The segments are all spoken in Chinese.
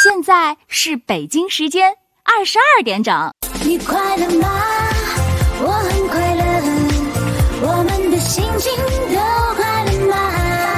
现在是北京时间22点整。 你快乐吗？我很快乐，我们的心情都快乐吗？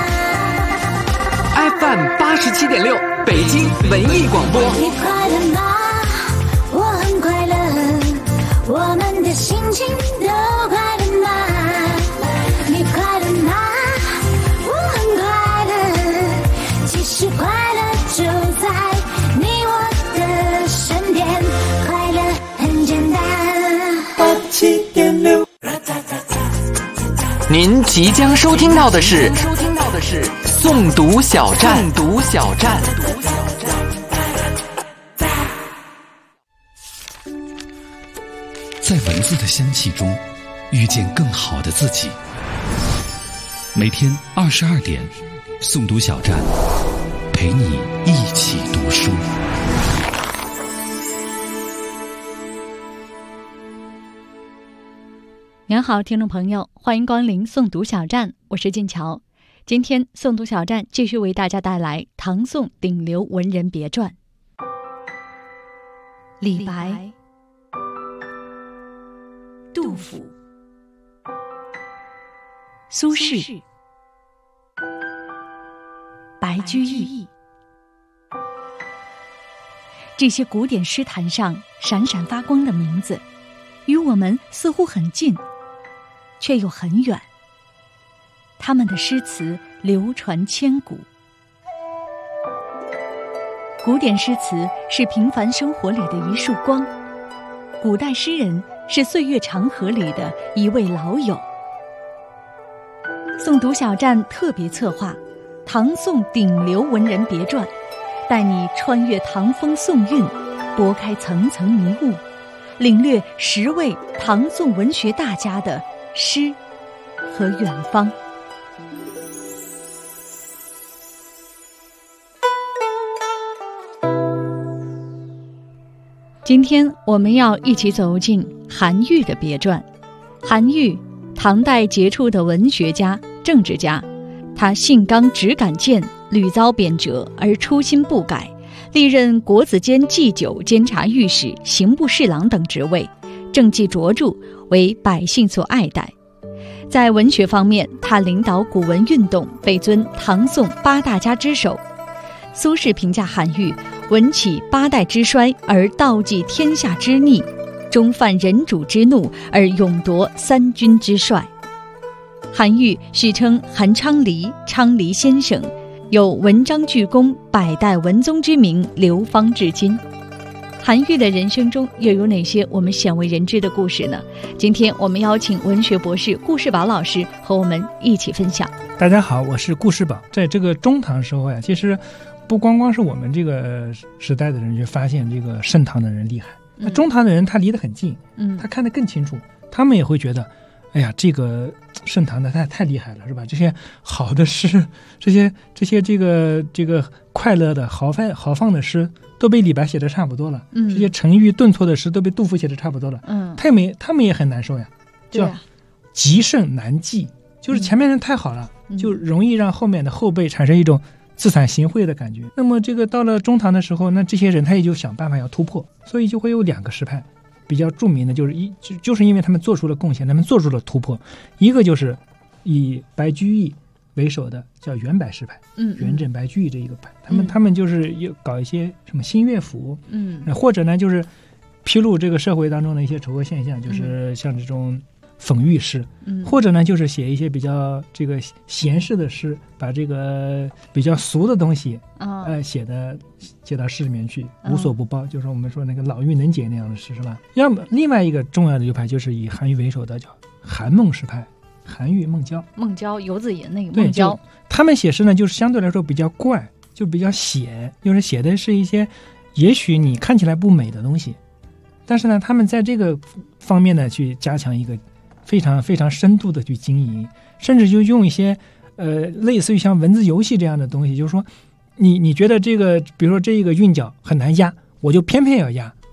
FM 87.6北京文艺广播。 你快乐吗？我很快乐，我们的心情都快乐吗？你快乐吗？我很快乐，其实快乐就在你我的身边，快乐很简单。87.6。 您即将收听到的是诵读小站。 在文字的香气中遇见更好的自己。每天22点，诵读小站陪你一起读书。 您好，听众朋友，欢迎光临诵读小站，我是静乔。今天诵读小站继续为大家带来唐宋顶流文人别传。李白、杜甫、苏轼、白居易，这些古典诗坛上闪闪发光的名字，与我们似乎很近，却又很远。他们的诗词流传千古。古典诗词是平凡生活里的一束光，古代诗人是岁月长河里的一位老友。诵读小站特别策划唐宋顶流文人别传，带你穿越唐风宋韵，拨开层层迷雾，领略10位唐宋文学大家的诗和远方。今天我们要一起走进韩愈的别传。韩愈，唐代杰出的文学家、政治家，他性刚直敢谏，屡遭贬谪而初心不改，历任国子监祭酒监察御史、刑部侍郎等职位，政绩卓著，为百姓所爱戴。在文学方面，他领导古文运动，被尊唐宋8大家之首。苏轼评价韩愈，文起8代之衰而道济天下之逆，终犯人主之怒而勇夺3军之帅。韩愈续称韩昌黎，昌黎先生，有文章巨功，100代文宗之名流芳至今。韩愈的人生中又有哪些我们鲜为人知的故事呢？今天我们邀请文学博士顾世宝老师和我们一起分享。 大家好，我是顾世宝。在这个中唐时候呀，其实不光光是我们这个时代的人去发现这个盛唐的人厉害，那中唐的人他离得很近，他看得更清楚，他们也会觉得，哎呀，这个盛唐的太厉害了，是吧？这些好的诗，这些这个快乐的豪放的诗，都被李白写的差不多了，这些沉郁顿挫的诗都被杜甫写的差不多了，他们也很难受呀，叫极盛难继，就是前面人太好了，就容易让后面的后辈产生一种自惭形秽的感觉。那么这个到了中唐的时候，那这些人他也就想办法要突破，所以就会有2个诗派，比较著名的就是因为他们做出了贡献，他们做出了突破。一个就是以白居易为首的叫元白诗派，元稹白居易这一个派，他们就是有搞一些什么新乐府，或者呢就是披露这个社会当中的一些丑恶现象，就是像这种讽喻诗，或者呢就是写一些比较这个闲适的诗，把这个比较俗的东西写到诗里面去，无所不包，就是我们说那个老妪能解那样的诗，是吧？要么另外一个重要的流派就是以韩愈为首的叫韩孟诗派，韩愈、孟郊、游子吟那个孟郊，他们写诗呢就是相对来说比较怪，就比较写，就是写的是一些也许你看起来不美的东西，但是呢他们在这个方面呢去加强一个非常非常深度的去经营，甚至就用一些类似于像文字游戏这样的东西，就是说你觉得这个比如说这一个韵脚很难押，我就偏要押，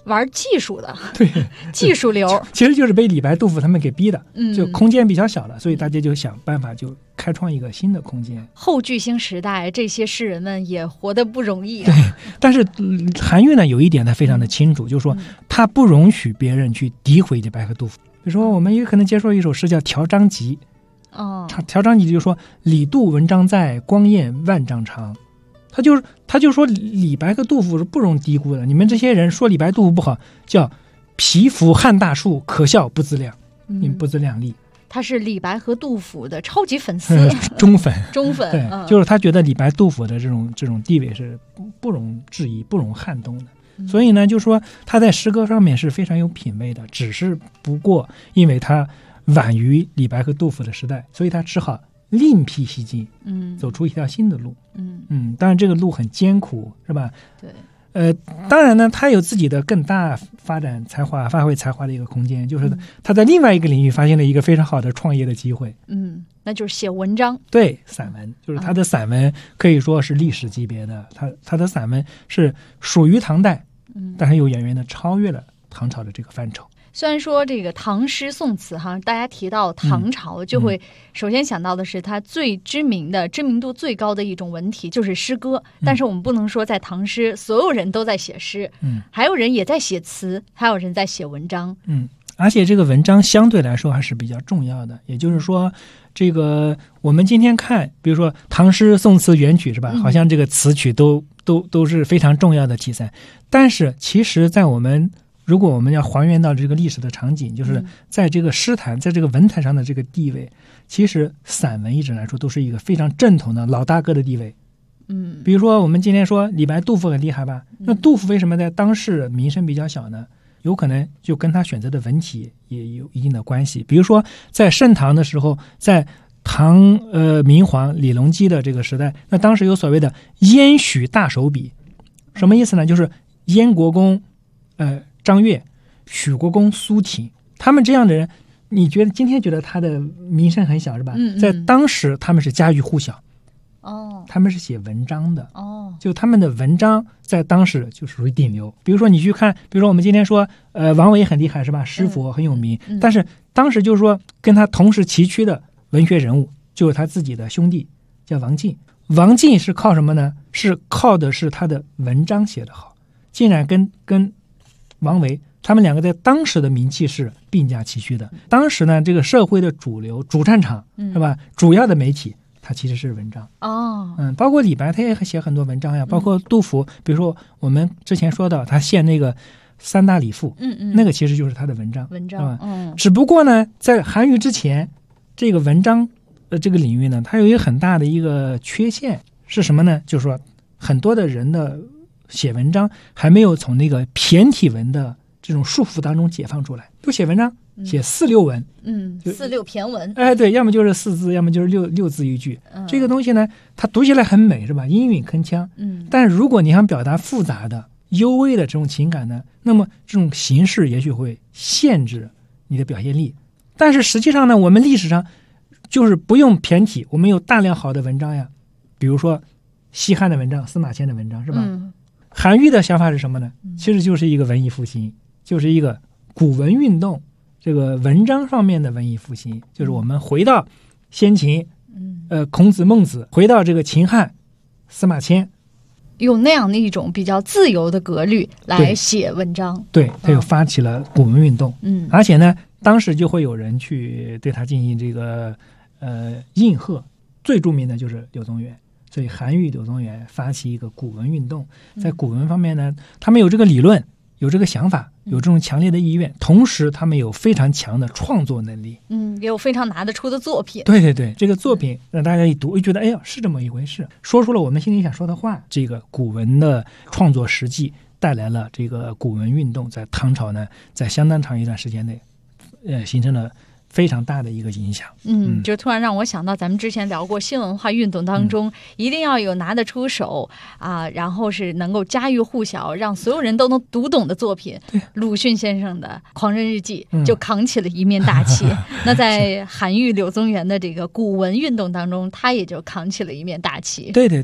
玩技术的， 对， 技术流， 其实就是被李白、杜甫他们给逼的， 嗯， 就空间比较小了，所以大家就想办法就开创一个新的空间。 后巨星时代，这些诗人们也活得不容易啊。 对，但是韩愈呢有一点他非常的清楚，就是说他不容许别人去诋毁李白和杜甫。比如说，我们也可能接受一首诗叫《调章集》，调章集就说李杜文章在，光焰万丈长。他就说李白和杜甫是不容低估的，你们这些人说李白杜甫不好，叫蚍蜉撼大树，可笑不自量，你们不自量力。 他是李白和杜甫的超级粉丝， 忠粉， 对， 就是他觉得李白、杜甫的这种地位是不容置疑、不容撼动的。所以呢，就说他在诗歌上面是非常有品位的，只是不过因为他晚于李白和杜甫的时代，所以他只好另辟蹊径，走出一条新的路，当然这个路很艰苦，是吧？对，当然呢，他有自己的更大发挥才华的一个空间，就是他在另外一个领域发现了一个非常好的创业的机会， 那就是写文章， 对，散文，就是他的散文可以说是历史级别的，他的散文是属于唐代，但是又远远的超越了唐朝的这个范畴。 虽然说这个唐诗宋词大家提到唐朝就会首先想到的是它最知名度最高的一种文体就是诗歌，但是我们不能说在唐诗所有人都在写诗，还有人也在写词，还有人在写文章， 而且这个文章相对来说还是比较重要的，也就是说这个我们今天看比如说唐诗宋词元曲是吧，好像这个词曲都是非常重要的题材，但是其实在如果我们要还原到这个历史的场景，就是在这个诗坛在这个文坛上的这个地位，其实散文一直来说都是一个非常正统的老大哥的地位。比如说我们今天说李白杜甫很厉害吧，那杜甫为什么在当世名声比较小呢？有可能就跟他选择的文体也有一定的关系。比如说在盛唐的时候，在唐明皇李隆基的这个时代，那当时有所谓的燕许大手笔，什么意思呢？就是燕国公张悦、许国公苏挺，他们这样的人，你今天觉得他的名声很小是吧？在当时他们是家喻户晓，他们是写文章的，就他们的文章在当时就属于顶流。比如说你去看，比如说我们今天说王维很厉害是吧？诗佛很有名，但是当时就是说跟他同时齐驱的文学人物就是他自己的兄弟叫王进。王进是靠什么呢？是靠的是他的文章写得好，竟然跟王维他们两个在当时的名气是并驾齐驱的。当时呢，这个社会的主流主战场是吧？主要的媒体它其实是文章包括李白他也写很多文章呀，包括杜甫，比如说我们之前说到他献那个三大礼赋，那个其实就是他的文章只不过呢，在韩愈之前，这个文章这个领域呢，它有一个很大的一个缺陷是什么呢？就是说很多的人的写文章还没有从那个骈体文的这种束缚当中解放出来，就写文章写四六文四六骈文， 对，要么就是四字，要么就是六字一句，这个东西呢它读起来很美是吧，音韵铿锵，但是如果你想表达复杂的幽微的这种情感呢，那么这种形式也许会限制你的表现力。但是实际上呢，我们历史上就是不用骈体，我们有大量好的文章呀，比如说西汉的文章，司马迁的文章是吧？韩愈的想法是什么呢？其实就是一个文艺复兴，就是一个古文运动，这个文章方面的文艺复兴，就是我们回到先秦，孔子孟子，回到这个秦汉司马迁， 用那样的一种比较自由的格律来写文章。 对，他又发起了古文运动，而且呢，当时就会有人去对他进行这个应和，最著名的就是柳宗元。所以韩愈、柳宗元发起一个古文运动，在古文方面呢，他们有这个理论，有这个想法，有这种强烈的意愿，同时他们有非常强的创作能力， 也有非常拿得出的作品。 对对对，这个作品让大家一读，觉得哎呀，是这么一回事，说出了我们心里想说的话。这个古文的创作实际带来了这个古文运动，在唐朝呢，在相当长一段时间内，形成了非常大的一个影响。 就突然让我想到咱们之前聊过新文化运动当中，一定要有拿得出手然后是能够家喻户晓，让所有人都能读懂的作品。鲁迅先生的《狂人日记》就扛起了一面大旗那在韩愈、柳宗元的这个古文运动当中，他也就扛起了一面大旗。 对对对。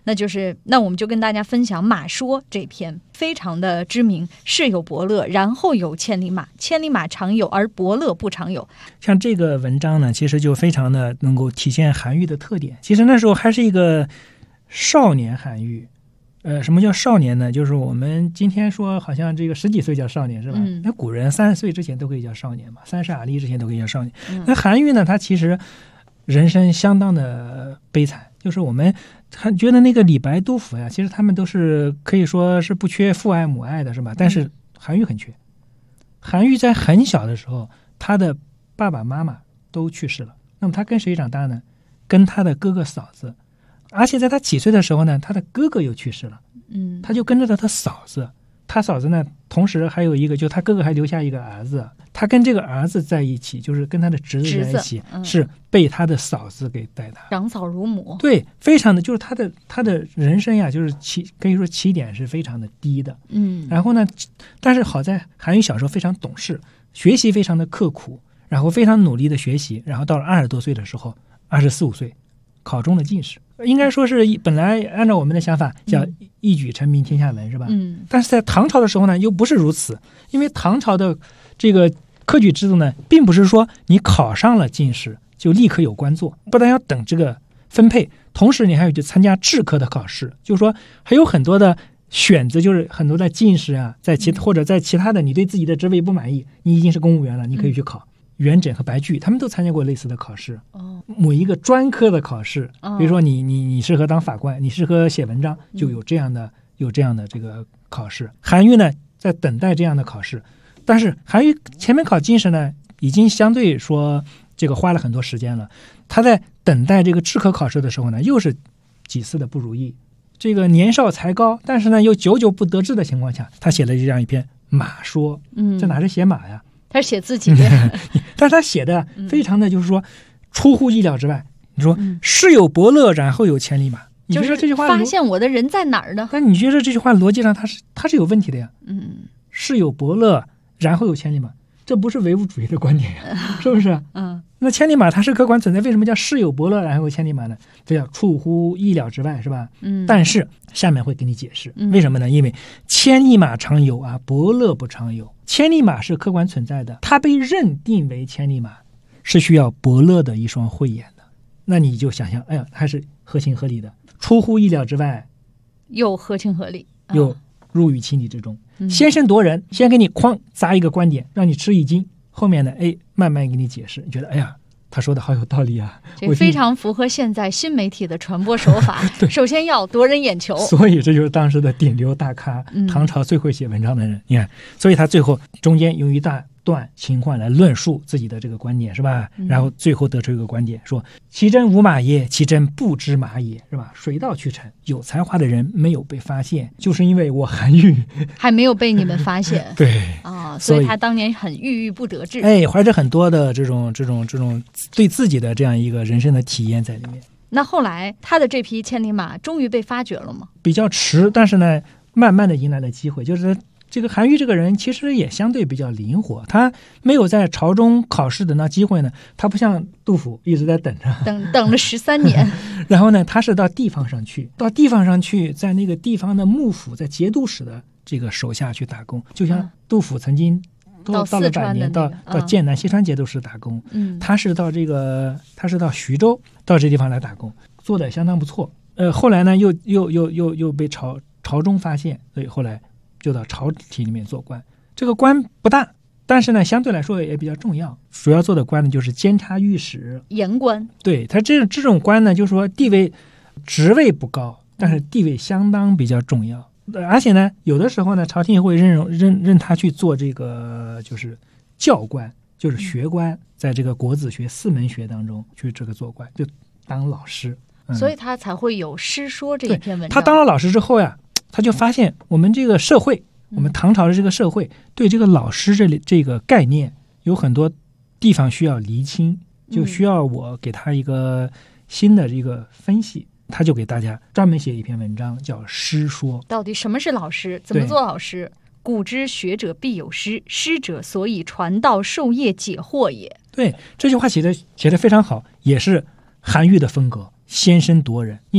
那我们就跟大家分享《马说》这篇，非常的知名。世有伯乐，然后有千里马，千里马常有，而伯乐不常有。 像这个文章呢，其实就非常的能够体现韩愈的特点。其实那时候还是一个少年韩愈。什么叫少年呢？就是我们今天说好像这个10几岁叫少年是吧？那古人30岁之前都可以叫少年嘛，30而立之前都可以叫少年。那韩愈呢，他其实人生相当的悲惨，就是我们觉得那个李白、杜甫呀，其实他们都是可以说是不缺父爱母爱的，是吧？但是韩愈很缺。韩愈在很小的时候，他的爸爸妈妈都去世了，那么他跟谁长大呢？跟他的哥哥嫂子。而且在他几岁的时候呢，他的哥哥又去世了，他就跟着他嫂子。他嫂子呢，同时还有一个，就他哥哥还留下一个儿子，他跟这个儿子在一起，就是跟他的侄子在一起，是被他的嫂子给带大， 长嫂如母。 对，非常的，就是他的人生呀，就是可以说起点是非常的低的。然后呢，但是好在韩愈小时候非常懂事，学习非常的刻苦，然后非常努力的学习，然后到了20多岁的时候，24、25岁考中了进士。应该说是本来按照我们的想法叫一举成名天下闻，是吧？但是在唐朝的时候呢，又不是如此，因为唐朝的这个科举制度呢，并不是说你考上了进士就立刻有官做，不但要等这个分配，同时你还有去参加制科的考试，就是说还有很多的选择，就是很多的进士啊，或者在其他的你对自己的职位不满意，你已经是公务员了，你可以去考。元稹和白居易他们都参加过类似的考试，某一个专科的考试，比如说你适合当法官，你适合写文章，就有这样的这个考试。韩愈呢在等待这样的考试，但是韩愈前面考进士呢已经相对说这个花了很多时间了，他在等待这个制科考试的时候呢，又是几次的不如意。这个年少才高，但是呢又久久不得志的情况下，他写了这样一篇《马说》。这哪是写马呀？ 他写自己但是他写的非常的就是说出乎意料之外。你说世有伯乐，然后有千里马，你觉得这句话发现我的人在哪儿呢？ 但你觉得这句话逻辑上它是有问题的呀？世有伯乐，然后有千里马，这不是唯物主义的观点呀，是不是？那千里马它是客观存在，为什么叫世有伯乐，然后有千里马呢？这叫出乎意料之外，是吧？但是下面会给你解释为什么呢？因为千里马常有啊，伯乐不常有。千里马是客观存在的，它被认定为千里马是需要伯乐的一双慧眼的。那你就想象，哎呀，还是合情合理的，出乎意料之外， 又合情合理， 又入于情理之中。先声夺人，先给你哐砸一个观点，让你吃一惊，后面呢，慢慢给你解释，你觉得哎呀，他说的好有道理啊， 这非常符合现在新媒体的传播手法。首先要夺人眼球， 所以这就是当时的顶流大咖，唐朝最会写文章的人。你看，所以他最后中间用一大段情况来论述自己的这个观点，是吧？然后最后得出一个观点，说其真无马也，其真不知马也，是吧？水到渠成，有才华的人没有被发现，就是因为我韩愈还没有被你们发现。 对所以他当年很郁郁不得志， 怀着很多的这种对自己的这样一个人生的体验在里面。 那后来他的这匹千里马终于被发掘了吗？ 比较迟，但是呢，慢慢的迎来了机会。就是这个韩愈这个人其实也相对比较灵活，他没有在朝中考试等到机会呢，他不像杜甫一直在等着， 等了13年。 然后呢，他是到地方上去，在那个地方的幕府，在节度使的这个手下去打工，就像杜甫曾经到了晚年到剑南西川节度使打工，他是到徐州到这地方来打工，做的相当不错。后来呢又被朝中发现，所以后来就到朝体里面做官。这个官不大，但是呢相对来说也比较重要，主要做的官呢就是监察御史， 言官。对， 他这种官呢，就是说职位不高，但是地位相当比较重要。而且呢，有的时候呢，朝廷也会认他去做这个就是教官，就是学官，在这个国子学4门学当中去这个做官，就当老师。 所以他才会有《诗说》这一篇文章。 他当了老师之后呀，他就发现我们这个社会，我们唐朝的这个社会对这个老师这个概念有很多地方需要厘清，就需要我给他一个新的这个分析。他就给大家专门写一篇文章叫《诗说》。 到底什么是老师？怎么做老师？古之学者必有师，师者所以传道授业解惑也。 对，这句话写的非常好，也是韩愈的风格，先声夺人。你想，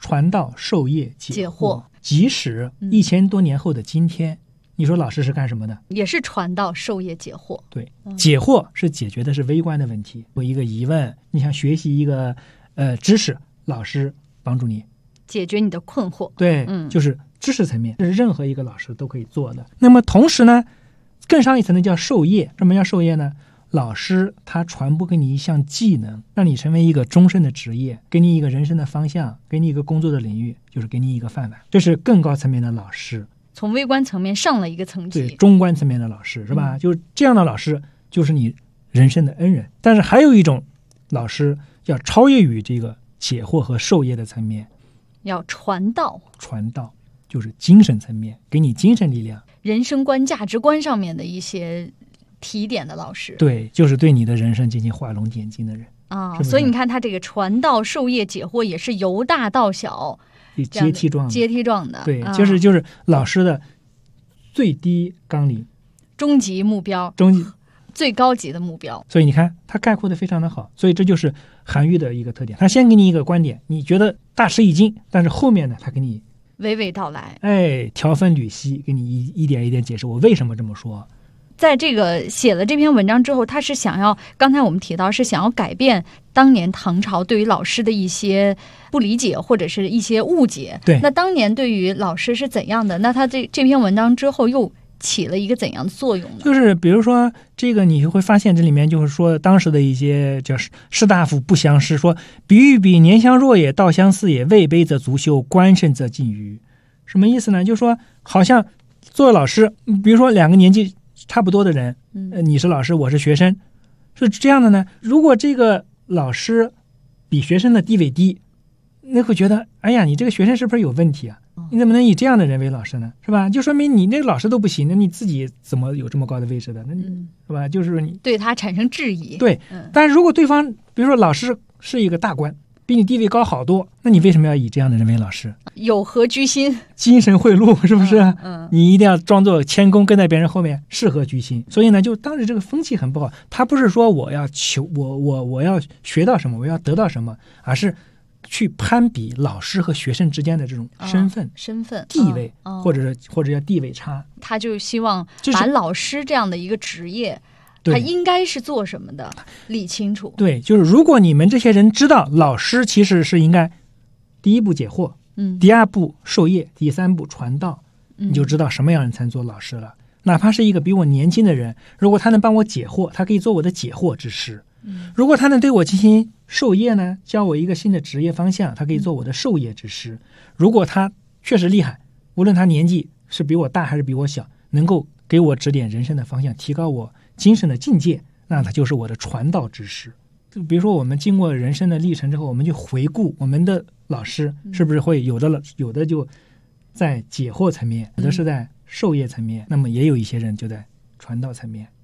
传道授业解惑。 即使1000多年后的今天，你说老师是干什么的？ 也是传道授业解惑。 对，解惑是解决的是微观的问题。有一个疑问，你想学习一个知识，老师帮助你解决你的困惑。 对，就是知识层面，这是任何一个老师都可以做的。那么同时呢，更上一层的叫授业。什么叫授业呢？老师他传播给你一项技能，让你成为一个终身的职业，给你一个人生的方向，给你一个工作的领域，就是给你一个饭碗。这是更高层面的老师， 从微观层面上了一个层级。 对，中观层面的老师是吧？就是这样的老师，就是你人生的恩人。但是还有一种老师要超越于这个解惑和授业的层面， 要传道。 传道就是精神层面，给你精神力量， 人生观、价值观上面的一些提点的老师。 对，就是对你的人生进行画龙点睛的人啊。 是不是？ 所以你看他这个传道授业解惑也是由大到小， 阶梯状的。对，就是老师的最低纲领， 终极目标，最高级的目标。 所以你看他概括的非常的好，所以这就是韩愈的一个特点。他先给你一个观点，你觉得大吃一惊，但是后面呢，他给你娓娓道来， 条分缕析，给你一点一点解释我为什么这么说。 在这个写了这篇文章之后，他是想要，刚才我们提到是想要改变当年唐朝对于老师的一些不理解或者是一些误解。 对， 那当年对于老师是怎样的？那他这篇文章之后又起了一个怎样的作用呢？ 就是比如说这个你会发现这里面就是说当时的一些叫士大夫不相识，说比喻比年相若也，道相似也，位卑则足羞，官甚则近谀。什么意思呢？就是说好像作为老师，比如说两个年纪差不多的人，你是老师，我是学生，是这样的呢。如果这个老师比学生的地位低，那会觉得，哎呀，你这个学生是不是有问题啊？你怎么能以这样的人为老师呢？是吧？就说明你那个老师都不行，那你自己怎么有这么高的位置的？那是吧？就是你对他产生质疑。 对，但是如果对方，比如说老师是一个大官，比你地位高好多，那你为什么要以这样的人为老师？ 有何居心？ 精神贿赂，是不是？你一定要装作谦恭，跟在别人后面，是何居心？所以呢，就当时这个风气很不好。他不是说我要我要学到什么，我要得到什么，而是去攀比老师和学生之间的这种身份、地位，或者叫地位差。 他就希望把老师这样的一个职业，他应该是做什么的理清楚。对， 就是如果你们这些人知道老师其实是应该第一步解惑，第二步授业，第三步传道，你就知道什么样人才能做老师了。哪怕是一个比我年轻的人，如果他能帮我解惑，他可以做我的解惑之师。如果他能对我进行授业呢，教我一个新的职业方向，他可以做我的授业之师。如果他确实厉害，无论他年纪是比我大还是比我小，能够给我指点人生的方向，提高我精神的境界，那他就是我的传道之师。就比如说我们经过人生的历程之后，我们就回顾我们的老师是不是会有的就在解惑层面，有的是在授业层面，那么也有一些人就在传道层面。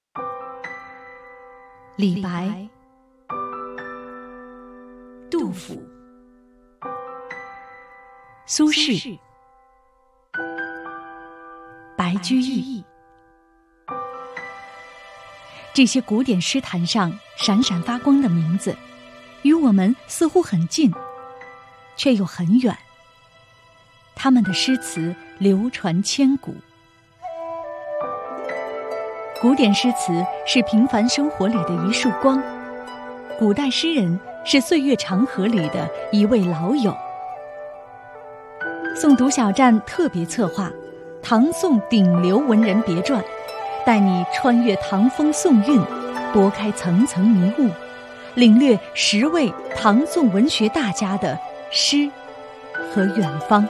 李白、杜甫、苏轼、白居易，这些古典诗坛上闪闪发光的名字，与我们似乎很近，却又很远。他们的诗词流传千古。古典诗词是平凡生活里的一束光，古代诗人是岁月长河里的一位老友。诵读小站特别策划《唐宋顶流文人别传》，带你穿越唐风宋韵，拨开层层迷雾，领略10位唐宋文学大家的诗和远方。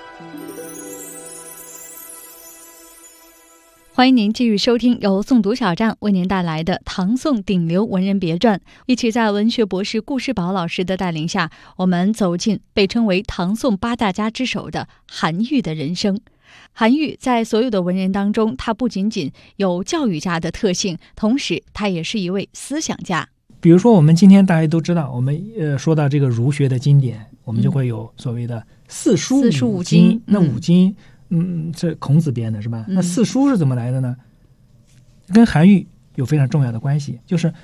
欢迎您继续收听由诵读小站为您带来的唐宋顶流文人别传，一起在文学博士顾世宝老师的带领下，我们走进被称为唐宋8大家之首的韩愈的人生。韩愈在所有的文人当中，他不仅仅有教育家的特性，同时他也是一位思想家。 比如说我们今天大家都知道，我们说到这个儒学的经典，我们就会有所谓的四书五经。那五经这孔子编的是吧？那四书是怎么来的呢？跟韩愈有非常重要的关系。就是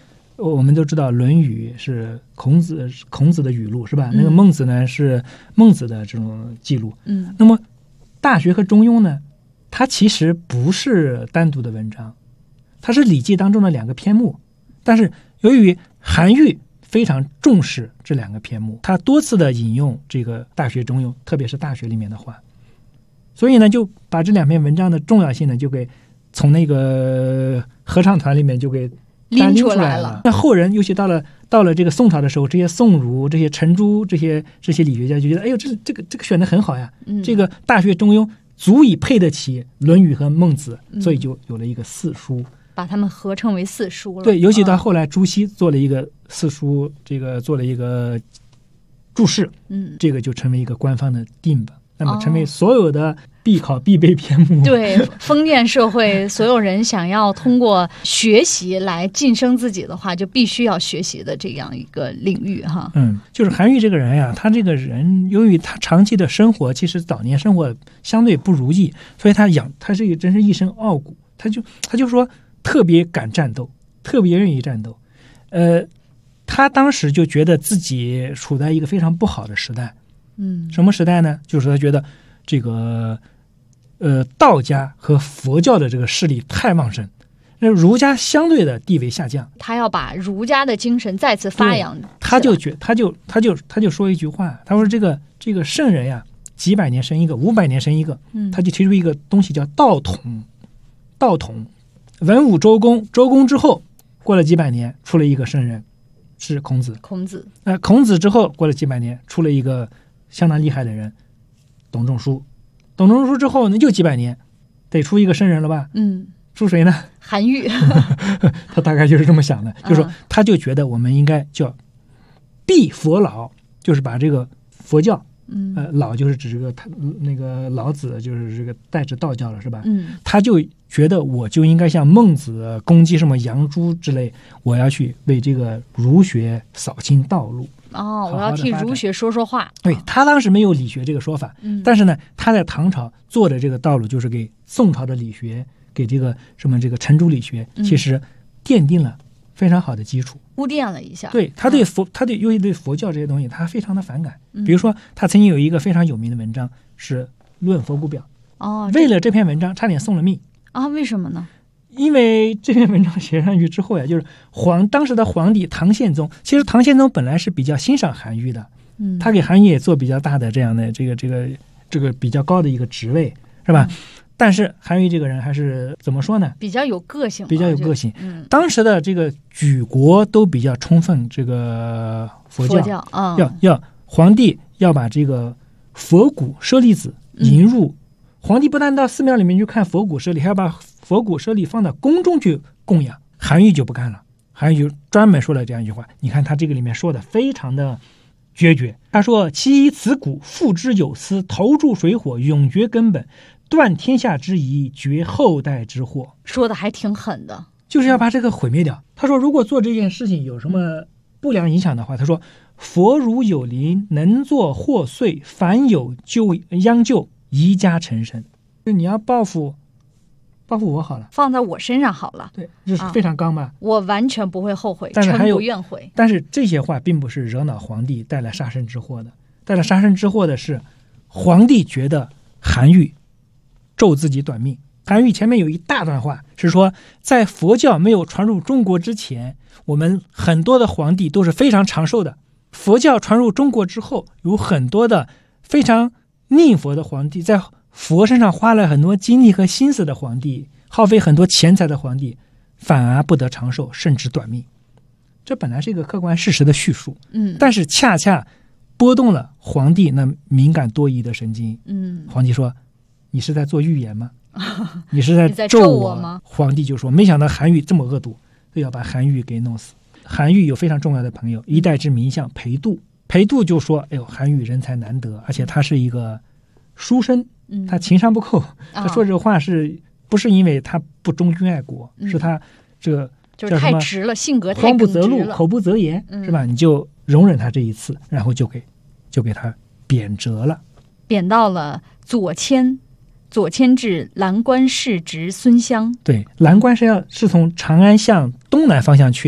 我们都知道《论语》是孔子的语录是吧？那个孟子呢是孟子的这种记录。那么《大学》和《中庸》呢，它其实不是单独的文章，它是《礼记》当中的2个篇目。但是由于韩愈非常重视这2个篇目，他多次的引用这个《大学》《中庸》，特别是《大学》里面的话，所以呢就把这2篇文章的重要性呢就给从那个合唱团里面就给拎出来了。那后人尤其到了这个宋朝的时候，这些宋儒、这些程朱、这些理学家就觉得，哎呦，这个选的很好呀，这个《大学》《中庸》足以配得起《论语》和《孟子》，所以就有了一个4书，把它们合称为4书了。 对，尤其到后来朱熹做了一个4书，这个做了一个注释，这个就成为一个官方的定本，那么成为所有的必考必备篇目。 对，封建社会所有人想要通过学习来晋升自己的话，就必须要学习的这样一个领域哈。 就是韩愈这个人呀，他这个人由于他长期的生活，其实早年生活相对不如意，所以他这个真是一身傲骨，他就说特别敢战斗，特别愿意战斗。他当时就觉得自己处在一个非常不好的时代。什么时代呢？就是他觉得这个道家和佛教的这个势力太旺盛，那儒家相对的地位下降， 他要把儒家的精神再次发扬。 他就说一句话，他说这个圣人呀，几百年生一个，500年生一个，他就提出一个东西叫道统。道统，文武周公，周公之后过了几百年出了一个圣人，是孔子。孔子之后过了几百年出了一个相当厉害的人，董仲舒。董仲舒之后呢，又几百年，得出一个圣人了吧？出谁呢？ 韩愈。 他大概就是这么想的，就是说，他就觉得我们应该叫避佛老，就是把这个佛教，老就是指这个那个老子，就是这个代指道教了，是吧？他就觉得我就应该像孟子攻击什么杨朱之类，我要去为这个儒学扫清道路。 我要替儒学说说话。 对，他当时没有理学这个说法，但是呢，他在唐朝做的这个道路，就是给宋朝的理学，给这个什么这个程朱理学，其实奠定了非常好的基础， 铺垫了一下。 对，他对尤其对佛教这些东西，他非常的反感。比如说，他曾经有一个非常有名的文章是《论佛骨表》。为了这篇文章，差点送了命啊！为什么呢？ 因为这篇文章写上去之后呀，就是当时的皇帝唐宪宗，其实唐宪宗本来是比较欣赏韩愈的，他给韩愈也做比较大的这样的这个比较高的一个职位，是吧？但是韩愈这个人还是怎么说呢？ 比较有个性。 当时的这个举国都比较充分这个佛教要皇帝要把这个佛骨舍利子引入。皇帝不但到寺庙里面去看佛骨舍利，还要把佛骨舍利放到宫中去供养。韩愈就不干了，韩愈就专门说了这样一句话，你看他这个里面说的非常的决绝。他说：“其以此骨付之有司，投注水火，永绝根本，断天下之疑，绝后代之祸。” 说的还挺狠的， 就是要把这个毁灭掉。他说，如果做这件事情有什么不良影响的话，他说：“佛如有灵，能作祸祟，凡有殃救。”宜家成身，就你要报复我好了， 放在我身上好了。 对，这是非常刚吧？ 我完全不会后悔， 臣不愿悔。 但是这些话并不是惹恼皇帝带来杀身之祸的，带来杀身之祸的是皇帝觉得韩愈咒自己短命。韩愈前面有一大段话是说，在佛教没有传入中国之前，我们很多的皇帝都是非常长寿的。佛教传入中国之后，有很多的非常逆佛的皇帝，在佛身上花了很多精力和心思的皇帝，耗费很多钱财的皇帝，反而不得长寿，甚至短命。这本来是一个客观事实的叙述，但是恰恰拨动了皇帝那敏感多疑的神经。皇帝说：“你是在做预言吗？你是在咒我吗？”皇帝就说：“没想到韩愈这么恶毒，就要把韩愈给弄死。”韩愈有非常重要的朋友，一代之名相裴度。裴度就说：“哎呦，韩愈人才难得，而且他是一个书生，他情商不够。他说这话是不是因为他不忠君爱国？是他这个就是太直了，性格太荒不择路，口不择言，是吧？你就容忍他这一次，然后就给他贬谪了， 贬到了左迁至蓝关世侄孙襄。 对，蓝关是从长安向东南方向去的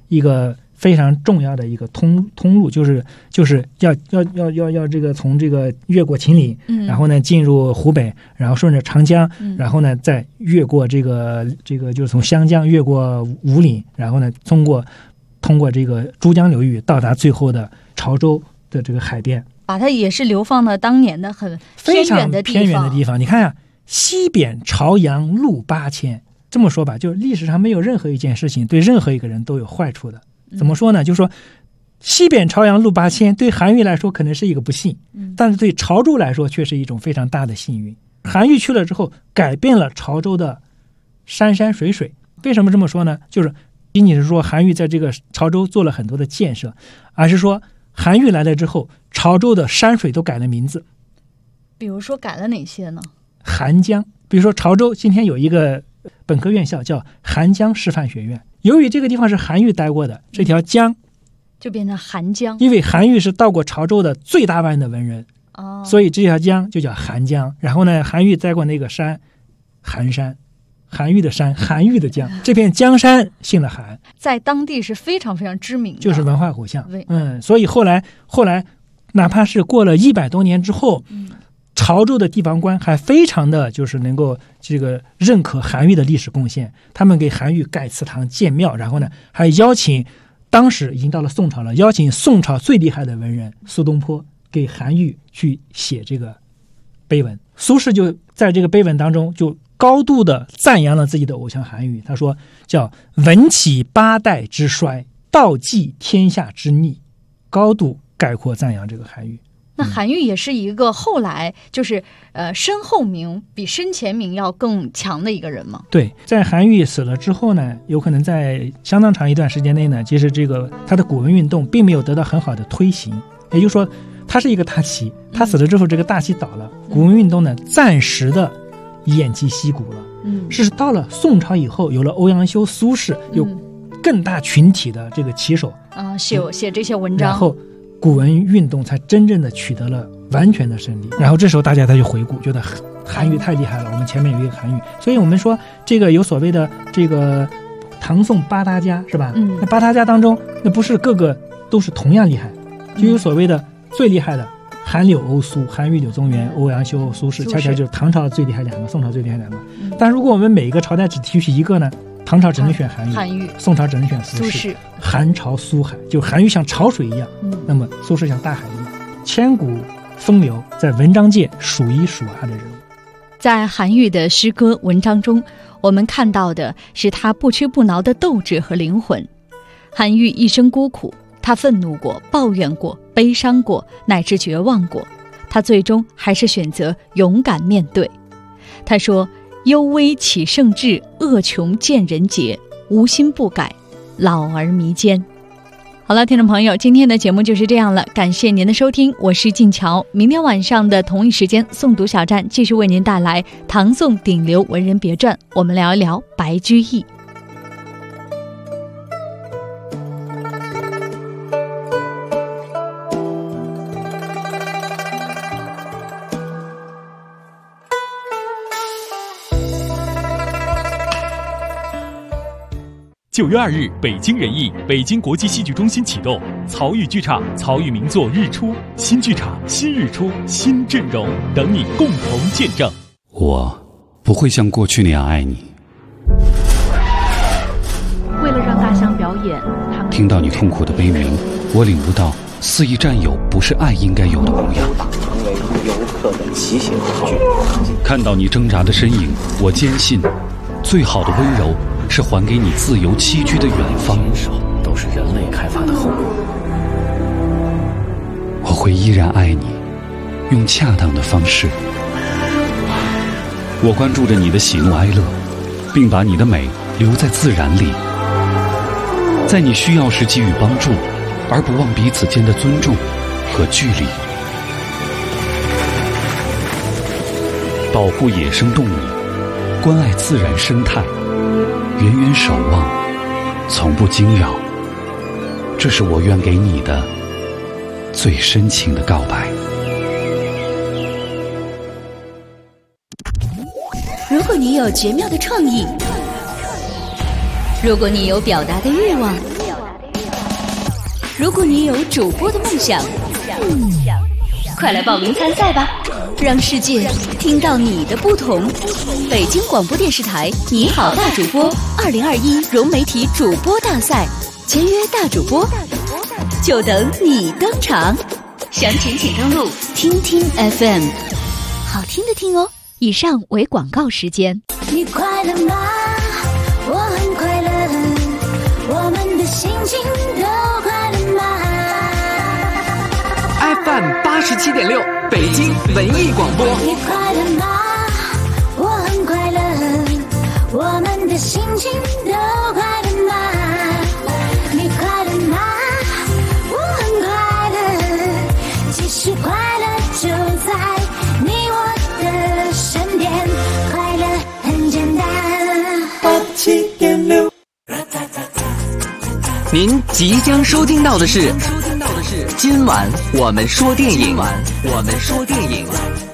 一个非常重要的一个通路，就是要这个从这个越过秦岭，然后呢进入湖北，然后顺着长江，然后呢再越过这个就是从湘江越过五岭，然后呢通过这个珠江流域到达最后的潮州的这个海边， 把它也是流放到当年的很非常的偏远的地方。你看啊，西贬朝阳路8000，这么说吧，就是历史上没有任何一件事情对任何一个人都有坏处的。怎么说呢？就是说，西贬朝阳路8000对韩愈来说可能是一个不幸，但是对潮州来说却是一种非常大的幸运。韩愈去了之后，改变了潮州的山山水水。为什么这么说呢？就是仅仅是说韩愈在这个潮州做了很多的建设，而是说韩愈来了之后，潮州的山水都改了名字。 比如说改了哪些呢？ 韩江，比如说潮州今天有一个本科院校叫韩江师范学院，由于这个地方是韩愈待过的，这条江就变成韩江， 因为韩愈是到过潮州的最大腕的文人，所以这条江就叫韩江。然后呢，韩愈待过那个山，韩山，韩愈的山，韩愈的江，这片江山姓了韩， 在当地是非常非常知名的， 就是文化古巷。所以后来哪怕是过了100多年之后，潮州的地方官还非常的就是能够这个认可韩愈的历史贡献，他们给韩愈盖祠堂建庙，然后呢还邀请，当时已经到了宋朝了，邀请宋朝最厉害的文人苏东坡给韩愈去写这个碑文。苏轼就在这个碑文当中就高度的赞扬了自己的偶像韩愈，他说叫文起8代之衰，道济天下之逆，高度概括赞扬这个韩愈。 那韩愈也是一个后来就是身后名比身前名要更强的一个人吗？ 对，在韩愈死了之后呢，有可能在相当长一段时间内呢，其实这个他的古文运动并没有得到很好的推行，也就是说他是一个大旗，他死了之后这个大旗倒了，古文运动呢暂时的偃旗息鼓了。是到了宋朝以后，有了欧阳修、苏轼，有更大群体的这个旗手写这些文章， 然后古文运动才真正的取得了完全的胜利。然后这时候大家再去回顾，觉得韩愈太厉害了，我们前面有一个韩愈，所以我们说这个有所谓的这个唐宋八大家，是吧？那八大家当中，那不是个个都是同样厉害，就有所谓的最厉害的韩柳欧苏，韩愈柳宗元，欧阳修苏轼，恰恰就是唐朝最厉害2个，宋朝最厉害2个。但如果我们每一个朝代只提取一个呢，唐朝只能选韩愈，宋朝只能选苏轼。韩朝苏海，就韩愈像潮水一样，那么苏轼像大海一样，千古风流，在文章界数一数二的人物。 在韩愈的诗歌文章中，我们看到的是他不屈不挠的斗志和灵魂。韩愈一生孤苦，他愤怒过，抱怨过，悲伤过，乃至绝望过，他最终还是选择勇敢面对。他说：忧危起圣志，恶穷见人杰，无心不改，老而弥坚。好了，听众朋友，今天的节目就是这样了，感谢您的收听，我是静乔。明天晚上的同一时间，诵读小站继续为您带来唐宋顶流文人别传，我们聊一聊白居易。 9月2日，北京人艺北京国际戏剧中心启动曹禺剧场曹禺名作日出，新剧场新日出新阵容，等你共同见证。 我不会像过去那样爱你。 为了让大象表演， 听到你痛苦的悲鸣，我领悟到肆意占有不是爱应该有的模样。 成为游客的奇形恐惧。 看到你挣扎的身影，我坚信最好的温柔是还给你自由栖居的远方。 都是人类开发的后果。 我会依然爱你，用恰当的方式。我关注着你的喜怒哀乐，并把你的美留在自然里，在你需要时给予帮助，而不忘彼此间的尊重和距离。保护野生动物，关爱自然生态，远远守望，从不惊扰，这是我愿给你的最深情的告白。 如果你有绝妙的创意，如果你有表达的欲望， 如果你有主播的梦想，快来报名参赛吧，让世界听到你的不同。北京广播电视台你好大主播2021融媒体主播大赛，签约大主播，就等你登场。详情请登录听听 FM， 好听的听哦。 以上为广告时间。 你快乐吗？我很快乐，我们的心情都快乐吗？ FM 87.6北京文艺广播。 你快乐吗？我很快乐，我们的心情都快乐吗？你快乐吗？我很快乐，其实快乐就在你我的身边，快乐很简单。87.6。 您即将收听到的是今晚我们说电影。